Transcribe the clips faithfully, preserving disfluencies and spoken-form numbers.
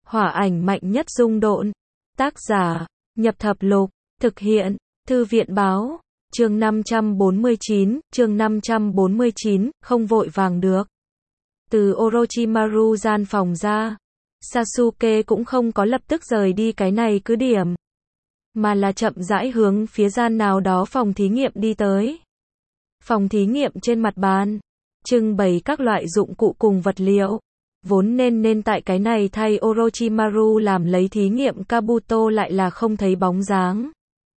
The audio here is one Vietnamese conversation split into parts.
Hỏa ảnh mạnh nhất dung độn. Tác giả, Nhập Thập Lục, thực hiện, Thư viện Báo, chương năm trăm bốn mươi chín, chương năm trăm bốn mươi chín, không vội vàng được. Từ Orochimaru gian phòng ra, Sasuke cũng không có lập tức rời đi cái này cứ điểm, mà là chậm rãi hướng phía gian nào đó phòng thí nghiệm đi tới. Phòng thí nghiệm trên mặt bàn, trưng bày các loại dụng cụ cùng vật liệu. Vốn nên nên tại cái này thay Orochimaru làm lấy thí nghiệm Kabuto lại là không thấy bóng dáng.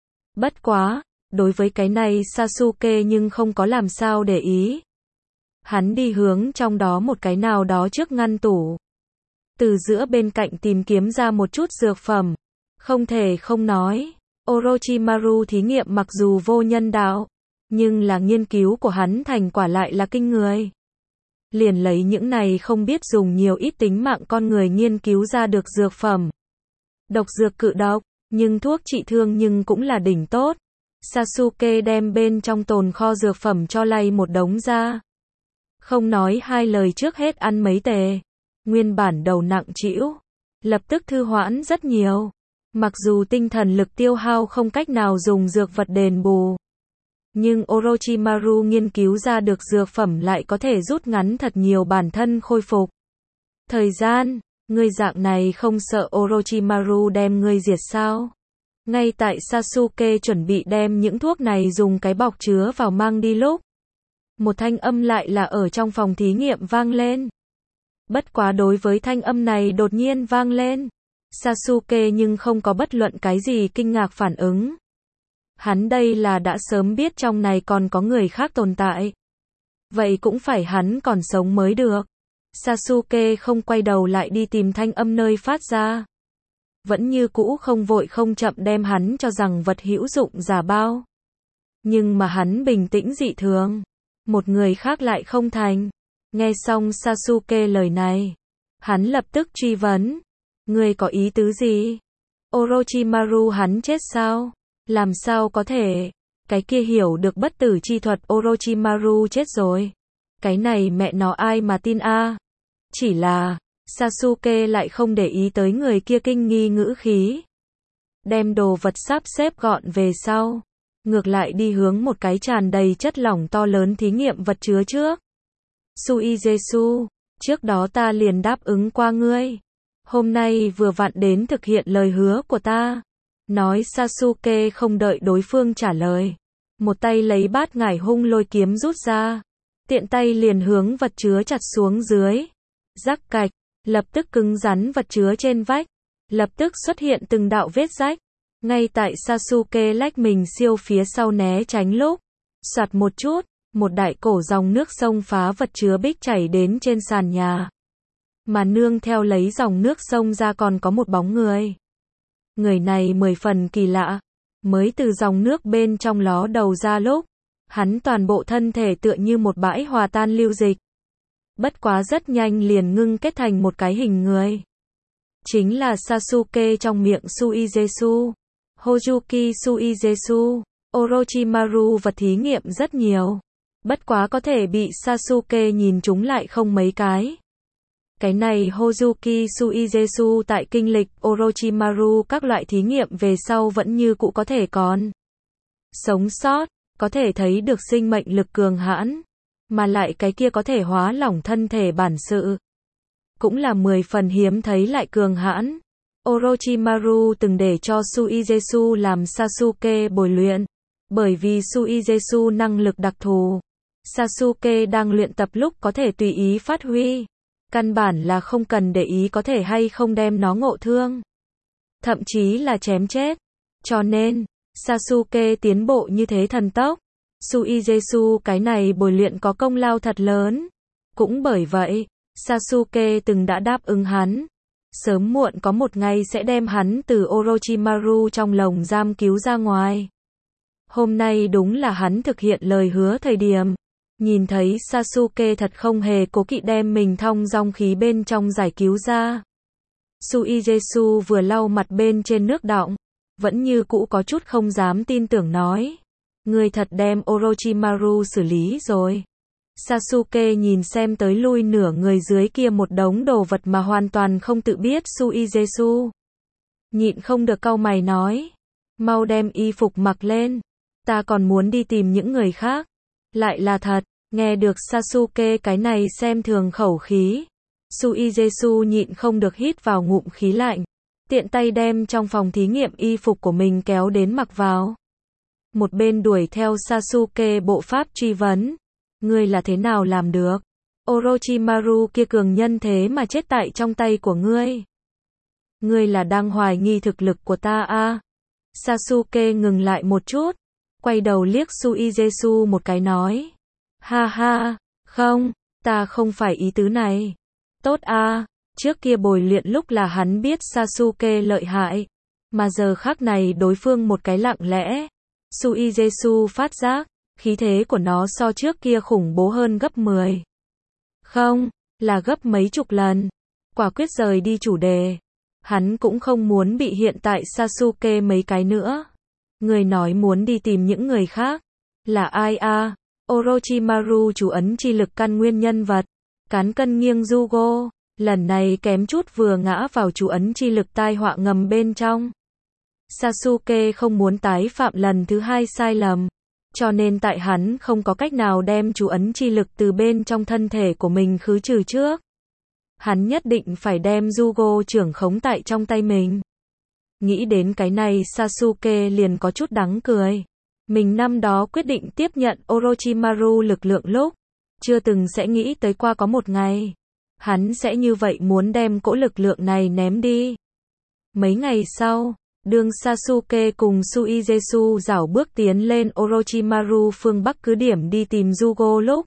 Bất quá, đối với cái này Sasuke nhưng không có làm sao để ý. Hắn đi hướng trong đó một cái nào đó trước ngăn tủ. Từ giữa bên cạnh tìm kiếm ra một chút dược phẩm. Không thể không nói, Orochimaru thí nghiệm mặc dù vô nhân đạo, nhưng là nghiên cứu của hắn thành quả lại là kinh người. Liền lấy những này không biết dùng nhiều ít tính mạng con người nghiên cứu ra được dược phẩm. Độc dược cự độc, nhưng thuốc trị thương nhưng cũng là đỉnh tốt. Sasuke đem bên trong tồn kho dược phẩm cho lay một đống ra. Không nói hai lời trước hết ăn mấy tề. Nguyên bản đầu nặng trĩu, lập tức thư hoãn rất nhiều. Mặc dù tinh thần lực tiêu hao không cách nào dùng dược vật đền bù, nhưng Orochimaru nghiên cứu ra được dược phẩm lại có thể rút ngắn thật nhiều bản thân khôi phục thời gian. Ngươi dạng này không sợ Orochimaru đem ngươi diệt sao? Ngay tại Sasuke chuẩn bị đem những thuốc này dùng cái bọc chứa vào mang đi lúc, một thanh âm lại là ở trong phòng thí nghiệm vang lên. Bất quá đối với thanh âm này đột nhiên vang lên, Sasuke nhưng không có bất luận cái gì kinh ngạc phản ứng. Hắn đây là đã sớm biết trong này còn có người khác tồn tại. Vậy cũng phải hắn còn sống mới được. Sasuke không quay đầu lại đi tìm thanh âm nơi phát ra. Vẫn như cũ không vội không chậm đem hắn cho rằng vật hữu dụng giả bao. Nhưng mà hắn bình tĩnh dị thường. Một người khác lại không thành. Nghe xong Sasuke lời này, hắn lập tức truy vấn. Ngươi có ý tứ gì? Orochimaru hắn chết sao? Làm sao có thể? Cái kia hiểu được bất tử chi thuật Orochimaru chết rồi. Cái này mẹ nó ai mà tin a? À? Chỉ là, Sasuke lại không để ý tới người kia kinh nghi ngữ khí. Đem đồ vật sắp xếp gọn về sau. Ngược lại đi hướng một cái tràn đầy chất lỏng to lớn thí nghiệm vật chứa trước. Suizetsu, trước đó ta liền đáp ứng qua ngươi. Hôm nay vừa vặn đến thực hiện lời hứa của ta. Nói Sasuke không đợi đối phương trả lời. Một tay lấy bát ngải hung lôi kiếm rút ra. Tiện tay liền hướng vật chứa chặt xuống dưới. Rắc cạch, lập tức cứng rắn vật chứa trên vách. Lập tức xuất hiện từng đạo vết rách. Ngay tại Sasuke lách mình siêu phía sau né tránh lúc. Soạt một chút, một đại cổ dòng nước sông phá vật chứa bích chảy đến trên sàn nhà. Mà nương theo lấy dòng nước sông ra còn có một bóng người. Người này mười phần kỳ lạ, mới từ dòng nước bên trong ló đầu ra lúc, hắn toàn bộ thân thể tựa như một bãi hòa tan lưu dịch. Bất quá rất nhanh liền ngưng kết thành một cái hình người. Chính là Sasuke trong miệng Suizetsu, Hojuki Suizetsu. Orochimaru vật thí nghiệm rất nhiều, bất quá có thể bị Sasuke nhìn trúng lại không mấy cái. Cái này Hojuki Suizetsu tại kinh lịch Orochimaru các loại thí nghiệm về sau vẫn như cũ có thể còn sống sót, có thể thấy được sinh mệnh lực cường hãn, mà lại cái kia có thể hóa lỏng thân thể bản sự. Cũng là mười phần hiếm thấy lại cường hãn. Orochimaru từng để cho Suizetsu làm Sasuke bồi luyện, bởi vì Suizetsu năng lực đặc thù. Sasuke đang luyện tập lúc có thể tùy ý phát huy. Căn bản là không cần để ý có thể hay không đem nó ngộ thương. Thậm chí là chém chết. Cho nên, Sasuke tiến bộ như thế thần tốc. Suizetsu cái này bồi luyện có công lao thật lớn. Cũng bởi vậy, Sasuke từng đã đáp ứng hắn. Sớm muộn có một ngày sẽ đem hắn từ Orochimaru trong lồng giam cứu ra ngoài. Hôm nay đúng là hắn thực hiện lời hứa thời điểm. Nhìn thấy Sasuke thật không hề cố kỵ đem mình thong dong khí bên trong giải cứu ra. Suizetsu vừa lau mặt bên trên nước đọng, vẫn như cũ có chút không dám tin tưởng nói. Ngươi thật đem Orochimaru xử lý rồi. Sasuke nhìn xem tới lui nửa người dưới kia một đống đồ vật mà hoàn toàn không tự biết Suigetsu. Nhịn không được cau mày nói. Mau đem y phục mặc lên. Ta còn muốn đi tìm những người khác. Lại là thật, nghe được Sasuke cái này xem thường khẩu khí. Suigetsu nhịn không được hít vào ngụm khí lạnh. Tiện tay đem trong phòng thí nghiệm y phục của mình kéo đến mặc vào. Một bên đuổi theo Sasuke bộ pháp truy vấn. Ngươi là thế nào làm được? Orochimaru kia cường nhân thế mà chết tại trong tay của ngươi. Ngươi là đang hoài nghi thực lực của ta à? Sasuke ngừng lại một chút. Quay đầu liếc Suigetsu một cái nói. Ha ha, không, ta không phải ý tứ này. Tốt à, trước kia bồi luyện lúc là hắn biết Sasuke lợi hại. Mà giờ khắc này đối phương một cái lặng lẽ. Suigetsu phát giác, khí thế của nó so trước kia khủng bố hơn gấp mười. Không, là gấp mấy chục lần. Quả quyết rời đi chủ đề. Hắn cũng không muốn bị hiện tại Sasuke mấy cái nữa. Người nói muốn đi tìm những người khác. Là ai à? Orochimaru chú ấn chi lực căn nguyên nhân vật. Cán cân nghiêng Jugo. Lần này kém chút vừa ngã vào chú ấn chi lực tai họa ngầm bên trong. Sasuke không muốn tái phạm lần thứ hai sai lầm. Cho nên tại hắn không có cách nào đem chú ấn chi lực từ bên trong thân thể của mình khứ trừ trước. Hắn nhất định phải đem Jugo trưởng khống tại trong tay mình. Nghĩ đến cái này Sasuke liền có chút đắng cười. Mình năm đó quyết định tiếp nhận Orochimaru lực lượng lúc, chưa từng sẽ nghĩ tới qua có một ngày. Hắn sẽ như vậy muốn đem cỗ lực lượng này ném đi. Mấy ngày sau, đương Sasuke cùng Suigetsu rảo bước tiến lên Orochimaru phương Bắc cứ điểm đi tìm Jugo lúc.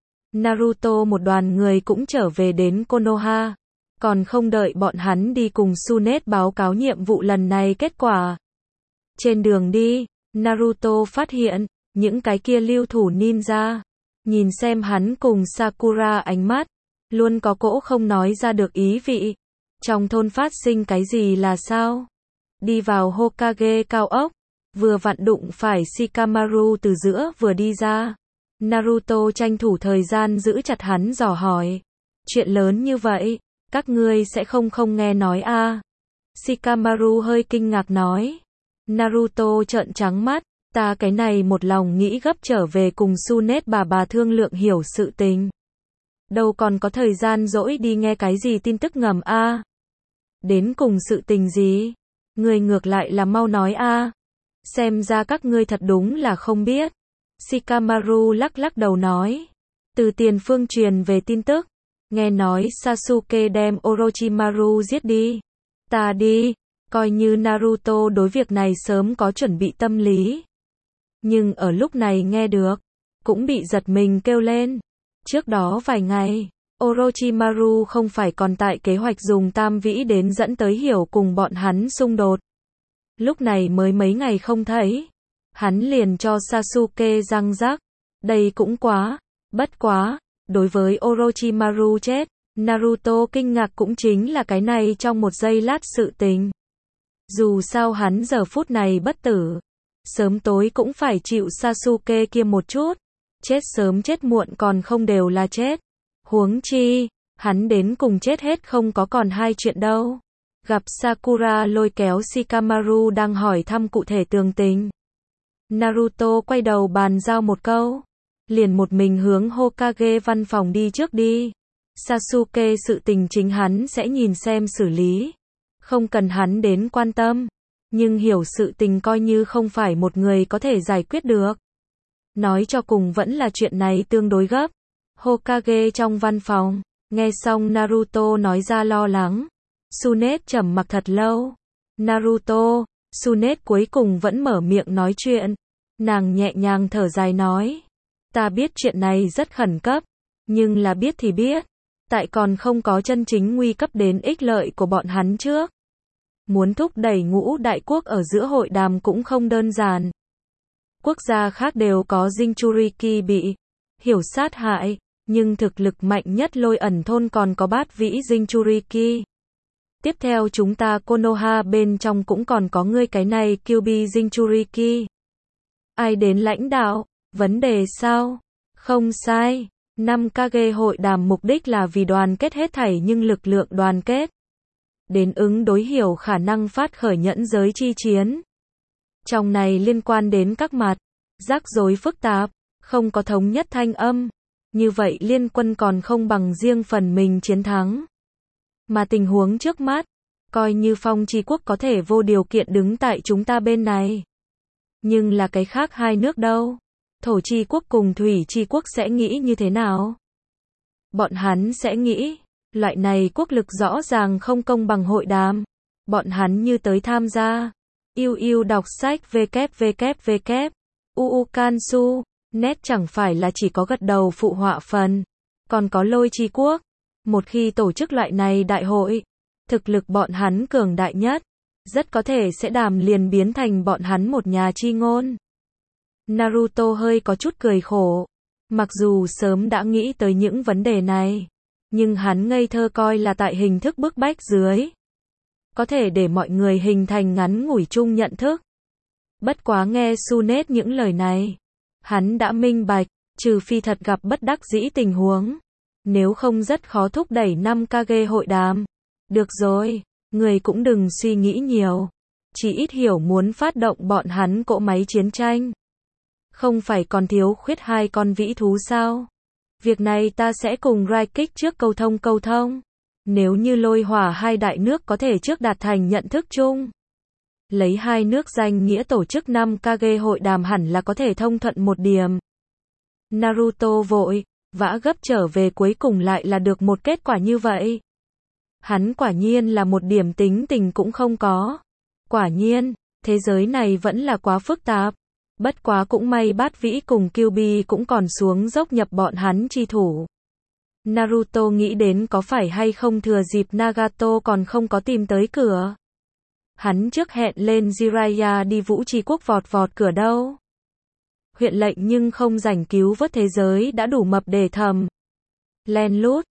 Naruto một đoàn người cũng trở về đến Konoha. Còn không đợi bọn hắn đi cùng Tsunade báo cáo nhiệm vụ lần này kết quả. Trên đường đi, Naruto phát hiện, những cái kia lưu thủ ninja. Nhìn xem hắn cùng Sakura ánh mắt, luôn có cỗ không nói ra được ý vị. Trong thôn phát sinh cái gì là sao? Đi vào Hokage cao ốc, vừa vặn đụng phải Shikamaru từ giữa vừa đi ra. Naruto tranh thủ thời gian giữ chặt hắn dò hỏi. Chuyện lớn như vậy, các ngươi sẽ không không nghe nói a? À? Shikamaru hơi kinh ngạc nói. Naruto trợn trắng mắt, ta cái này một lòng nghĩ gấp trở về cùng Tsunade bà bà thương lượng hiểu sự tình. Đâu còn có thời gian dỗi đi nghe cái gì tin tức ngầm a? À? Đến cùng sự tình gì? Người ngược lại là mau nói a. À? Xem ra các ngươi thật đúng là không biết. Shikamaru lắc lắc đầu nói. Từ tiền phương truyền về tin tức. Nghe nói Sasuke đem Orochimaru giết đi. Ta đi. Coi như Naruto đối việc này sớm có chuẩn bị tâm lý. Nhưng ở lúc này nghe được. Cũng bị giật mình kêu lên. Trước đó vài ngày. Orochimaru không phải còn tại kế hoạch dùng tam vĩ đến dẫn tới hiểu cùng bọn hắn xung đột. Lúc này mới mấy ngày không thấy. Hắn liền cho Sasuke răng rắc. Đây cũng quá. Bất quá. Đối với Orochimaru chết, Naruto kinh ngạc cũng chính là cái này trong một giây lát sự tình. Dù sao hắn giờ phút này bất tử. Sớm tối cũng phải chịu Sasuke kia một chút. Chết sớm chết muộn còn không đều là chết. Huống chi, hắn đến cùng chết hết không có còn hai chuyện đâu. Gặp Sakura lôi kéo Shikamaru đang hỏi thăm cụ thể tường tình. Naruto quay đầu bàn giao một câu. Liền một mình hướng Hokage văn phòng đi trước đi. Sasuke sự tình chính hắn sẽ nhìn xem xử lý. Không cần hắn đến quan tâm. Nhưng hiểu sự tình coi như không phải một người có thể giải quyết được. Nói cho cùng vẫn là chuyện này tương đối gấp. Hokage trong văn phòng, nghe xong Naruto nói ra lo lắng. Tsunade trầm mặc thật lâu. Naruto, Tsunade cuối cùng vẫn mở miệng nói chuyện. Nàng nhẹ nhàng thở dài nói. Ta biết chuyện này rất khẩn cấp, nhưng là biết thì biết. Tại còn không có chân chính nguy cấp đến ích lợi của bọn hắn trước. Muốn thúc đẩy ngũ đại quốc ở giữa hội đàm cũng không đơn giản. Quốc gia khác đều có Jinchuriki bị hiểu sát hại, nhưng thực lực mạnh nhất Lôi Ẩn thôn còn có bát vĩ Jinchuriki. Tiếp theo chúng ta Konoha bên trong cũng còn có ngươi cái này Kyuubi Jinchuriki. Ai đến lãnh đạo? Vấn đề sao? Không sai. năm Kage hội đàm mục đích là vì đoàn kết hết thảy nhưng lực lượng đoàn kết. Đến ứng đối hiểu khả năng phát khởi nhẫn giới chi chiến. Trong này liên quan đến các mặt, rắc rối phức tạp, không có thống nhất thanh âm. Như vậy liên quân còn không bằng riêng phần mình chiến thắng. Mà tình huống trước mắt, coi như Phong Chi quốc có thể vô điều kiện đứng tại chúng ta bên này. Nhưng là cái khác hai nước đâu? Thổ Chi quốc cùng Thủy Chi quốc sẽ nghĩ như thế nào? Bọn hắn sẽ nghĩ, loại này quốc lực rõ ràng không công bằng hội đàm. Bọn hắn như tới tham gia. Yêu yêu đọc sách www. uu Kansu, net chẳng phải là chỉ có gật đầu phụ họa phần. Còn có Lôi Chi quốc. Một khi tổ chức loại này đại hội, thực lực bọn hắn cường đại nhất, rất có thể sẽ đàm liền biến thành bọn hắn một nhà chi ngôn. Naruto hơi có chút cười khổ. Mặc dù sớm đã nghĩ tới những vấn đề này, nhưng hắn ngây thơ coi là tại hình thức bức bách dưới, có thể để mọi người hình thành ngắn ngủi chung nhận thức. Bất quá nghe Sunet những lời này, hắn đã minh bạch, trừ phi thật gặp bất đắc dĩ tình huống, nếu không rất khó thúc đẩy năm Kage hội đàm. Được rồi, người cũng đừng suy nghĩ nhiều, chỉ ít hiểu muốn phát động bọn hắn cỗ máy chiến tranh. Không phải còn thiếu khuyết hai con vĩ thú sao? Việc này ta sẽ cùng Raikik trước câu thông câu thông. Nếu như Lôi Hỏa hai đại nước có thể trước đạt thành nhận thức chung, lấy hai nước danh nghĩa tổ chức năm Kage hội đàm hẳn là có thể thông thuận một điểm. Naruto vội vã gấp trở về cuối cùng lại là được một kết quả như vậy. Hắn quả nhiên là một điểm tính tình cũng không có. Quả nhiên, thế giới này vẫn là quá phức tạp. Bất quá cũng may Bát Vĩ cùng Kyuubi cũng còn xuống dốc nhập bọn hắn chi thủ. Naruto nghĩ đến có phải hay không thừa dịp Nagato còn không có tìm tới cửa. Hắn trước hẹn lên Jiraiya đi Vũ Chi quốc vọt vọt cửa đâu. Huyện lệnh nhưng không rảnh cứu vớt thế giới đã đủ mập để thầm. Len lút,